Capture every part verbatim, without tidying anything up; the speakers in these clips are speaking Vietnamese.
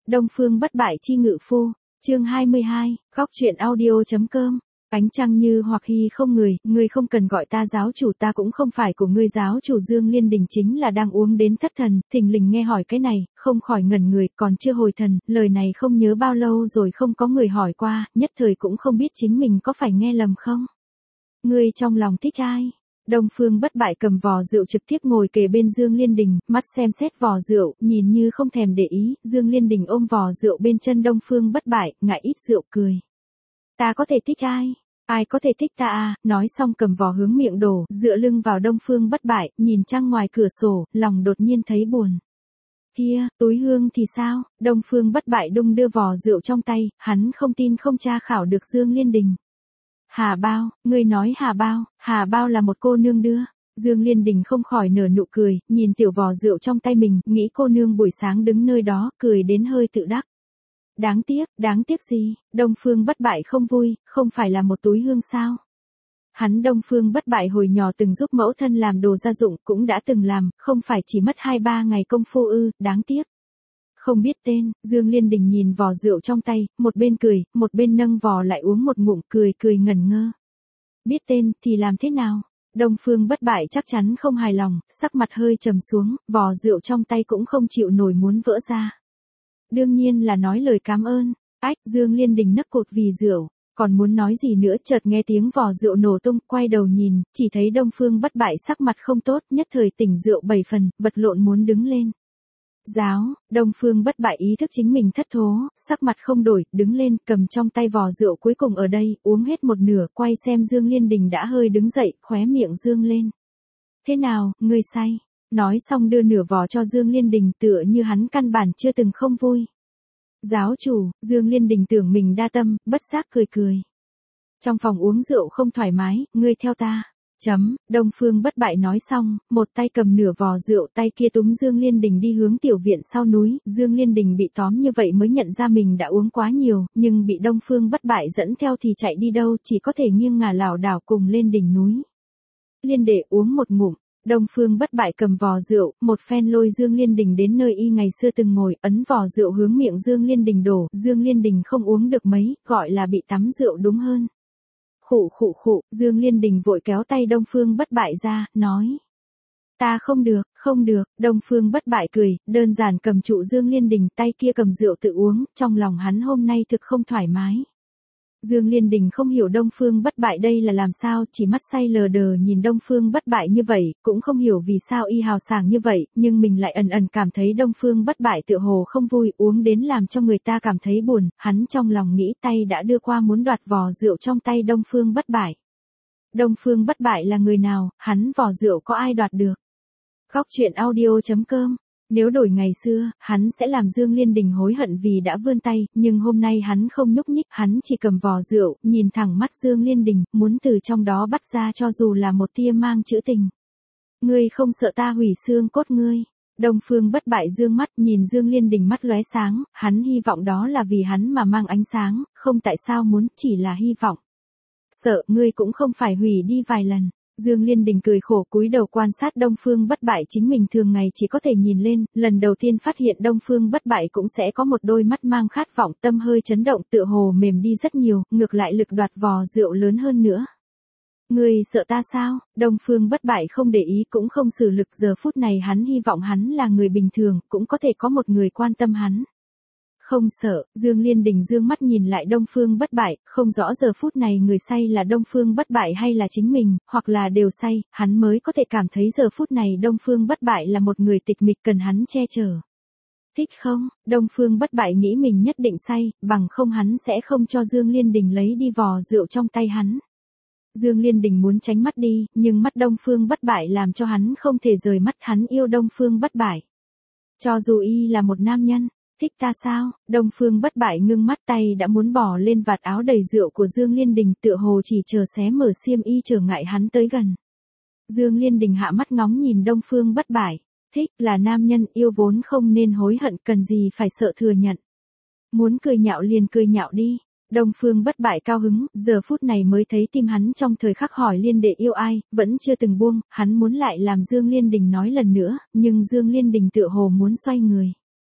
Đông Phương Bất Bại chi ngự phu, chương hai mươi hai, góc truyện audio.com. Ánh trăng như hoặc hy không người, ngươi không cần gọi ta giáo chủ, ta cũng không phải của ngươi. Giáo chủ Dương Liên Đình chính là đang uống đến thất thần, thình lình nghe hỏi cái này, không khỏi ngẩn người, còn chưa hồi thần, lời này không nhớ bao lâu rồi không có người hỏi qua, nhất thời cũng không biết chính mình có phải nghe lầm không. Ngươi trong lòng thích ai? Đông Phương Bất Bại cầm vò rượu trực tiếp ngồi kề bên Dương Liên Đình, mắt xem xét vò rượu, nhìn như không thèm để ý. Dương Liên Đình ôm vò rượu bên chân Đông Phương Bất Bại, ngại ít rượu cười. Ta có thể thích ai? Ai có thể thích ta à? Nói xong cầm vò hướng miệng đổ, dựa lưng vào Đông Phương Bất Bại, nhìn trăng ngoài cửa sổ, lòng đột nhiên thấy buồn. Kia, túi hương thì sao? Đông Phương Bất Bại đung đưa vò rượu trong tay, hắn không tin không tra khảo được Dương Liên Đình. Hà Bao, ngươi nói Hà Bao, Hà Bao là một cô nương đưa. Dương Liên Đình không khỏi nở nụ cười, nhìn tiểu vò rượu trong tay mình, nghĩ cô nương buổi sáng đứng nơi đó, cười đến hơi tự đắc. Đáng tiếc, đáng tiếc gì? Đông Phương Bất Bại không vui, không phải là một túi hương sao? Hắn Đông Phương Bất Bại hồi nhỏ từng giúp mẫu thân làm đồ gia dụng, cũng đã từng làm, không phải chỉ mất hai ba ngày công phu ư, đáng tiếc. Không biết tên, Dương Liên Đình nhìn vò rượu trong tay, một bên cười, một bên nâng vò lại uống một ngụm, cười cười ngẩn ngơ. Biết tên thì làm thế nào? Đông Phương Bất Bại chắc chắn không hài lòng, sắc mặt hơi trầm xuống, vò rượu trong tay cũng không chịu nổi muốn vỡ ra. Đương nhiên là nói lời cảm ơn. Ách, Dương Liên Đình nấc cột vì rượu, còn muốn nói gì nữa, chợt nghe tiếng vò rượu nổ tung, quay đầu nhìn, chỉ thấy Đông Phương Bất Bại sắc mặt không tốt, nhất thời tỉnh rượu bảy phần, vật lộn muốn đứng lên. Giáo, Đông Phương Bất Bại ý thức chính mình thất thố, sắc mặt không đổi, đứng lên, cầm trong tay vò rượu cuối cùng ở đây, uống hết một nửa, quay xem Dương Liên Đình đã hơi đứng dậy, khóe miệng dương lên. Thế nào, ngươi say? Nói xong đưa nửa vò cho Dương Liên Đình, tựa như hắn căn bản chưa từng không vui. Giáo chủ, Dương Liên Đình tưởng mình đa tâm, bất giác cười cười. Trong phòng uống rượu không thoải mái, ngươi theo ta. Chấm, Đông Phương Bất Bại nói xong, một tay cầm nửa vò rượu, tay kia túm Dương Liên Đình đi hướng tiểu viện sau núi. Dương Liên Đình bị tóm như vậy mới nhận ra mình đã uống quá nhiều, nhưng bị Đông Phương Bất Bại dẫn theo thì chạy đi đâu, chỉ có thể nghiêng ngả lảo đảo cùng lên đỉnh núi. Liên đệ uống một ngụm. Đông Phương Bất Bại cầm vò rượu, một phen lôi Dương Liên Đình đến nơi y ngày xưa từng ngồi, ấn vò rượu hướng miệng Dương Liên Đình đổ. Dương Liên Đình không uống được mấy, gọi là bị tắm rượu đúng hơn. Khụ khụ khụ, Dương Liên Đình vội kéo tay Đông Phương Bất Bại ra, nói. Ta không được, không được. Đông Phương Bất Bại cười, đơn giản cầm trụ Dương Liên Đình, tay kia cầm rượu tự uống, trong lòng hắn hôm nay thực không thoải mái. Dương Liên Đình không hiểu Đông Phương Bất Bại đây là làm sao, chỉ mắt say lờ đờ nhìn Đông Phương Bất Bại như vậy, cũng không hiểu vì sao y hào sảng như vậy, nhưng mình lại ẩn ẩn cảm thấy Đông Phương Bất Bại tựa hồ không vui, uống đến làm cho người ta cảm thấy buồn, hắn trong lòng nghĩ tay đã đưa qua muốn đoạt vò rượu trong tay Đông Phương Bất Bại. Đông Phương Bất Bại là người nào, hắn vò rượu có ai đoạt được? Góc truyện audio.com. Nếu đổi ngày xưa, hắn sẽ làm Dương Liên Đình hối hận vì đã vươn tay, nhưng hôm nay hắn không nhúc nhích, hắn chỉ cầm vò rượu, nhìn thẳng mắt Dương Liên Đình, muốn từ trong đó bắt ra cho dù là một tia mang chữ tình. Ngươi không sợ ta hủy xương cốt ngươi? Đông Phương Bất Bại dương mắt nhìn Dương Liên Đình mắt lóe sáng, hắn hy vọng đó là vì hắn mà mang ánh sáng, không tại sao muốn, chỉ là hy vọng. Sợ ngươi cũng không phải hủy đi vài lần. Dương Liên Đình cười khổ cúi đầu quan sát Đông Phương Bất Bại chính mình thường ngày chỉ có thể nhìn lên, lần đầu tiên phát hiện Đông Phương Bất Bại cũng sẽ có một đôi mắt mang khát vọng, tâm hơi chấn động, tựa hồ mềm đi rất nhiều, ngược lại lực đoạt vò rượu lớn hơn nữa. Ngươi sợ ta sao? Đông Phương Bất Bại không để ý cũng không sử lực, giờ phút này hắn hy vọng hắn là người bình thường, cũng có thể có một người quan tâm hắn. Không sợ, Dương Liên Đình dương mắt nhìn lại Đông Phương Bất Bại, không rõ giờ phút này người say là Đông Phương Bất Bại hay là chính mình, hoặc là đều say, hắn mới có thể cảm thấy giờ phút này Đông Phương Bất Bại là một người tịch mịch cần hắn che chở. Thích không? Đông Phương Bất Bại nghĩ mình nhất định say, bằng không hắn sẽ không cho Dương Liên Đình lấy đi vò rượu trong tay hắn. Dương Liên Đình muốn tránh mắt đi, nhưng mắt Đông Phương Bất Bại làm cho hắn không thể rời mắt, hắn yêu Đông Phương Bất Bại. Cho dù y là một nam nhân. Thích ta sao? Đông Phương Bất Bại ngưng mắt, tay đã muốn bỏ lên vạt áo đầy rượu của Dương Liên Đình, tựa hồ chỉ chờ xé mở xiêm y trở ngại hắn tới gần. Dương Liên Đình hạ mắt ngóng nhìn Đông Phương Bất Bại. Thích, là nam nhân, yêu vốn không nên hối hận, cần gì phải sợ thừa nhận. Muốn cười nhạo liền cười nhạo đi. Đông Phương Bất Bại cao hứng, giờ phút này mới thấy tim hắn trong thời khắc hỏi Liên đệ yêu ai, vẫn chưa từng buông, hắn muốn lại làm Dương Liên Đình nói lần nữa, nhưng Dương Liên Đình tựa hồ muốn xoay người.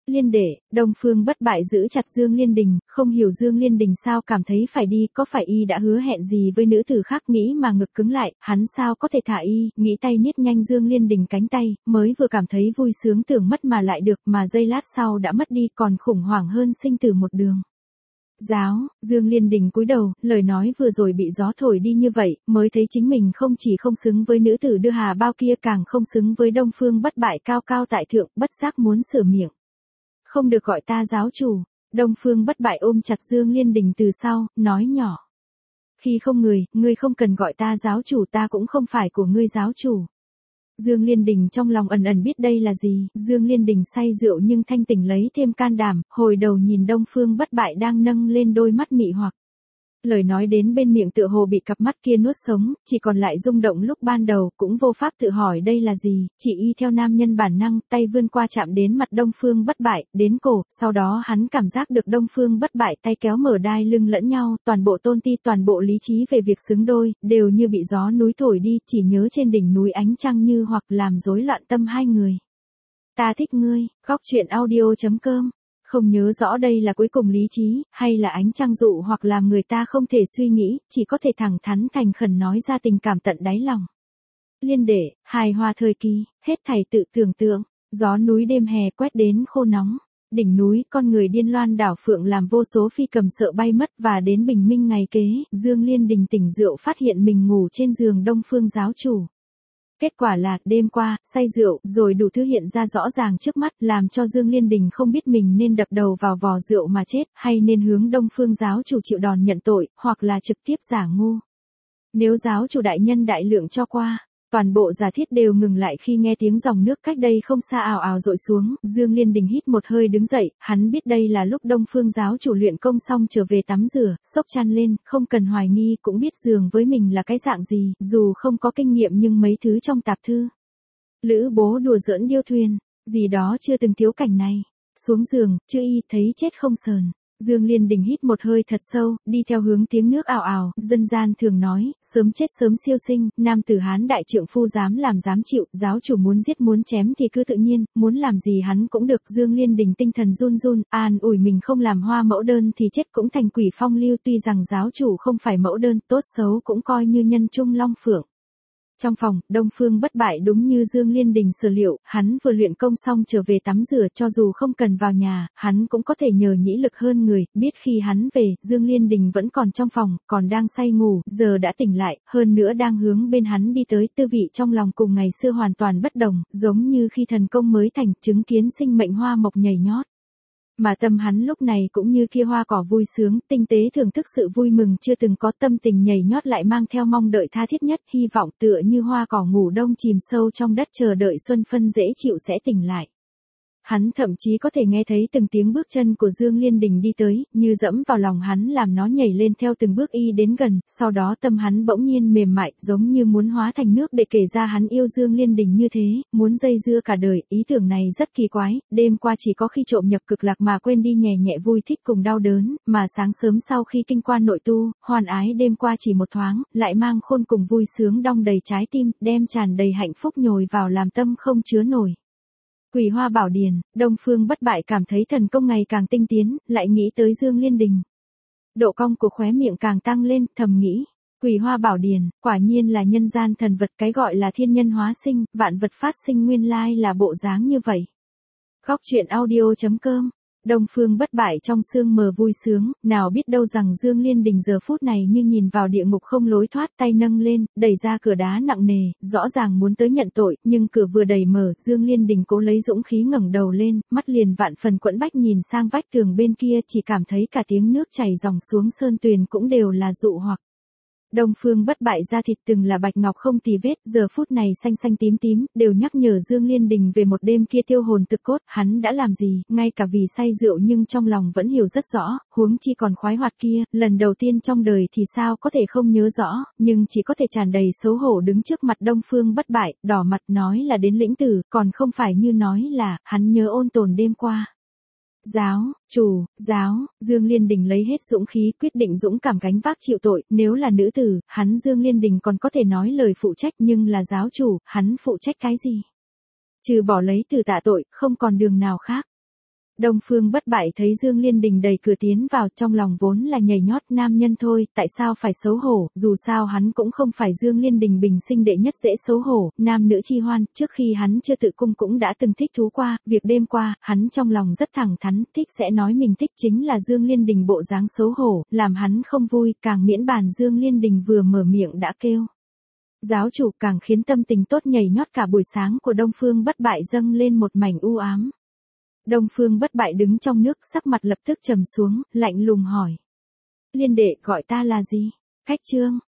Liên đệ, Đông Phương Bất Bại giữ chặt Dương Liên Đình, không hiểu Dương Liên Đình sao cảm thấy phải đi, có phải y đã hứa hẹn gì với nữ tử khác, nghĩ mà ngực cứng lại, hắn sao có thể thả y, nghĩ tay niết nhanh Dương Liên Đình cánh tay, mới vừa cảm thấy vui sướng tưởng mất mà lại được, mà giây lát sau đã mất đi, còn khủng hoảng hơn sinh tử một đường. Giáo, Dương Liên Đình cúi đầu, lời nói vừa rồi bị gió thổi đi như vậy, mới thấy chính mình không chỉ không xứng với nữ tử đưa hà bao kia, càng không xứng với Đông Phương Bất Bại cao cao tại thượng, bất giác muốn sửa miệng. Không được gọi ta giáo chủ. Đông Phương Bất Bại ôm chặt Dương Liên Đình từ sau, nói nhỏ. Khi không người, ngươi không cần gọi ta giáo chủ, ta cũng không phải của ngươi giáo chủ. Dương Liên Đình trong lòng ẩn ẩn biết đây là gì, Dương Liên Đình say rượu nhưng thanh tỉnh lấy thêm can đảm, hồi đầu nhìn Đông Phương Bất Bại đang nâng lên đôi mắt mị hoặc. Lời nói đến bên miệng tựa hồ bị cặp mắt kia nuốt sống, chỉ còn lại rung động lúc ban đầu, cũng vô pháp tự hỏi đây là gì, chỉ y theo nam nhân bản năng, tay vươn qua chạm đến mặt Đông Phương Bất Bại, đến cổ, sau đó hắn cảm giác được Đông Phương Bất Bại tay kéo mở đai lưng lẫn nhau, toàn bộ tôn ti, toàn bộ lý trí về việc xứng đôi, đều như bị gió núi thổi đi, chỉ nhớ trên đỉnh núi ánh trăng như hoặc làm rối loạn tâm hai người. Ta thích ngươi, góc truyện audio chấm com. Không nhớ rõ đây là cuối cùng lý trí, hay là ánh trăng dụ hoặc làm người ta không thể suy nghĩ, chỉ có thể thẳng thắn thành khẩn nói ra tình cảm tận đáy lòng. Liên đệ, hài hòa thời kỳ, hết thảy tự tưởng tượng, gió núi đêm hè quét đến khô nóng, đỉnh núi con người điên loan đảo phượng làm vô số phi cầm sợ bay mất, và đến bình minh ngày kế, Dương Liên Đình tỉnh rượu phát hiện mình ngủ trên giường Đông Phương giáo chủ. Kết quả là, đêm qua, say rượu, rồi đủ thứ hiện ra rõ ràng trước mắt, làm cho Dương Liên Đình không biết mình nên đập đầu vào vò rượu mà chết, hay nên hướng Đông Phương giáo chủ chịu đòn nhận tội, hoặc là trực tiếp giả ngu. Nếu giáo chủ đại nhân đại lượng cho qua, toàn bộ giả thiết đều ngừng lại khi nghe tiếng dòng nước cách đây không xa ào ào dội xuống, Dương Liên Đình hít một hơi đứng dậy, hắn biết đây là lúc Đông Phương giáo chủ luyện công xong trở về tắm rửa, xốc chăn lên, không cần hoài nghi cũng biết giường với mình là cái dạng gì, dù không có kinh nghiệm nhưng mấy thứ trong tạp thư. Lữ bố đùa giỡn điêu thuyền, gì đó chưa từng thiếu cảnh này. Xuống giường, chữ y thấy chết không sờn. Dương Liên Đình hít một hơi thật sâu, đi theo hướng tiếng nước ào ào, dân gian thường nói, sớm chết sớm siêu sinh, nam tử Hán đại trượng phu dám làm dám chịu, giáo chủ muốn giết muốn chém thì cứ tự nhiên, muốn làm gì hắn cũng được. Dương Liên Đình tinh thần run run, an ủi mình không làm hoa mẫu đơn thì chết cũng thành quỷ phong lưu, tuy rằng giáo chủ không phải mẫu đơn, tốt xấu cũng coi như nhân trung long phượng. Trong phòng, Đông Phương Bất Bại đúng như Dương Liên Đình sở liệu, hắn vừa luyện công xong trở về tắm rửa, cho dù không cần vào nhà, hắn cũng có thể nhờ nhĩ lực hơn người, biết khi hắn về, Dương Liên Đình vẫn còn trong phòng, còn đang say ngủ, giờ đã tỉnh lại, hơn nữa đang hướng bên hắn đi tới, tư vị trong lòng cùng ngày xưa hoàn toàn bất đồng, giống như khi thần công mới thành, chứng kiến sinh mệnh hoa mộc nhảy nhót. Mà tâm hắn lúc này cũng như kia hoa cỏ vui sướng, tinh tế thưởng thức sự vui mừng chưa từng có, tâm tình nhảy nhót lại mang theo mong đợi tha thiết nhất, hy vọng tựa như hoa cỏ ngủ đông chìm sâu trong đất chờ đợi xuân phân dễ chịu sẽ tỉnh lại. Hắn thậm chí có thể nghe thấy từng tiếng bước chân của Dương Liên Đình đi tới, như dẫm vào lòng hắn làm nó nhảy lên theo từng bước y đến gần, sau đó tâm hắn bỗng nhiên mềm mại, giống như muốn hóa thành nước để kể ra hắn yêu Dương Liên Đình như thế, muốn dây dưa cả đời. Ý tưởng này rất kỳ quái, đêm qua chỉ có khi trộm nhập cực lạc mà quên đi nhẹ nhẹ vui thích cùng đau đớn, mà sáng sớm sau khi kinh quan nội tu, hoàn ái đêm qua chỉ một thoáng, lại mang khôn cùng vui sướng đong đầy trái tim, đem tràn đầy hạnh phúc nhồi vào làm tâm không chứa nổi. Quỷ Hoa Bảo Điển, Đông Phương Bất Bại cảm thấy thần công ngày càng tinh tiến, lại nghĩ tới Dương Liên Đình. Độ cong của khóe miệng càng tăng lên, thầm nghĩ. Quỷ Hoa Bảo Điển, quả nhiên là nhân gian thần vật, cái gọi là thiên nhân hóa sinh, vạn vật phát sinh nguyên lai là bộ dáng như vậy. Góc truyện audio chấm com. Đông Phương Bất Bại trong sương mờ vui sướng, nào biết đâu rằng Dương Liên Đình giờ phút này như nhìn vào địa ngục không lối thoát, tay nâng lên, đẩy ra cửa đá nặng nề, rõ ràng muốn tới nhận tội, nhưng cửa vừa đẩy mở, Dương Liên Đình cố lấy dũng khí ngẩng đầu lên, mắt liền vạn phần quẫn bách nhìn sang vách tường bên kia, chỉ cảm thấy cả tiếng nước chảy dòng xuống sơn tuyền cũng đều là dụ hoặc. Đông Phương Bất Bại da thịt từng là bạch ngọc không tì vết, giờ phút này xanh xanh tím tím, đều nhắc nhở Dương Liên Đình về một đêm kia tiêu hồn thực cốt, hắn đã làm gì, ngay cả vì say rượu nhưng trong lòng vẫn hiểu rất rõ, huống chi còn khoái hoạt kia, lần đầu tiên trong đời thì sao có thể không nhớ rõ, nhưng chỉ có thể tràn đầy xấu hổ đứng trước mặt Đông Phương Bất Bại, đỏ mặt nói là đến lĩnh tử, còn không phải như nói là, hắn nhớ ôn tồn đêm qua. Giáo, chủ, giáo, Dương Liên Đình lấy hết dũng khí quyết định dũng cảm gánh vác chịu tội, nếu là nữ tử, hắn Dương Liên Đình còn có thể nói lời phụ trách, nhưng là giáo chủ, hắn phụ trách cái gì? Trừ bỏ lấy từ tạ tội, không còn đường nào khác. Đông Phương Bất Bại thấy Dương Liên Đình đầy cửa tiến vào, trong lòng vốn là nhảy nhót, nam nhân thôi, tại sao phải xấu hổ, dù sao hắn cũng không phải Dương Liên Đình bình sinh đệ nhất dễ xấu hổ, nam nữ chi hoan, trước khi hắn chưa tự cung cũng đã từng thích thú qua, việc đêm qua, hắn trong lòng rất thẳng thắn, thích sẽ nói mình thích chính là Dương Liên Đình bộ dáng xấu hổ, làm hắn không vui, càng miễn bàn Dương Liên Đình vừa mở miệng đã kêu giáo chủ, càng khiến tâm tình tốt nhảy nhót cả buổi sáng của Đông Phương Bất Bại dâng lên một mảnh u ám. Đông Phương Bất Bại đứng trong nước, sắc mặt lập tức trầm xuống, lạnh lùng hỏi. Liên đệ gọi ta là gì? Khách Trương,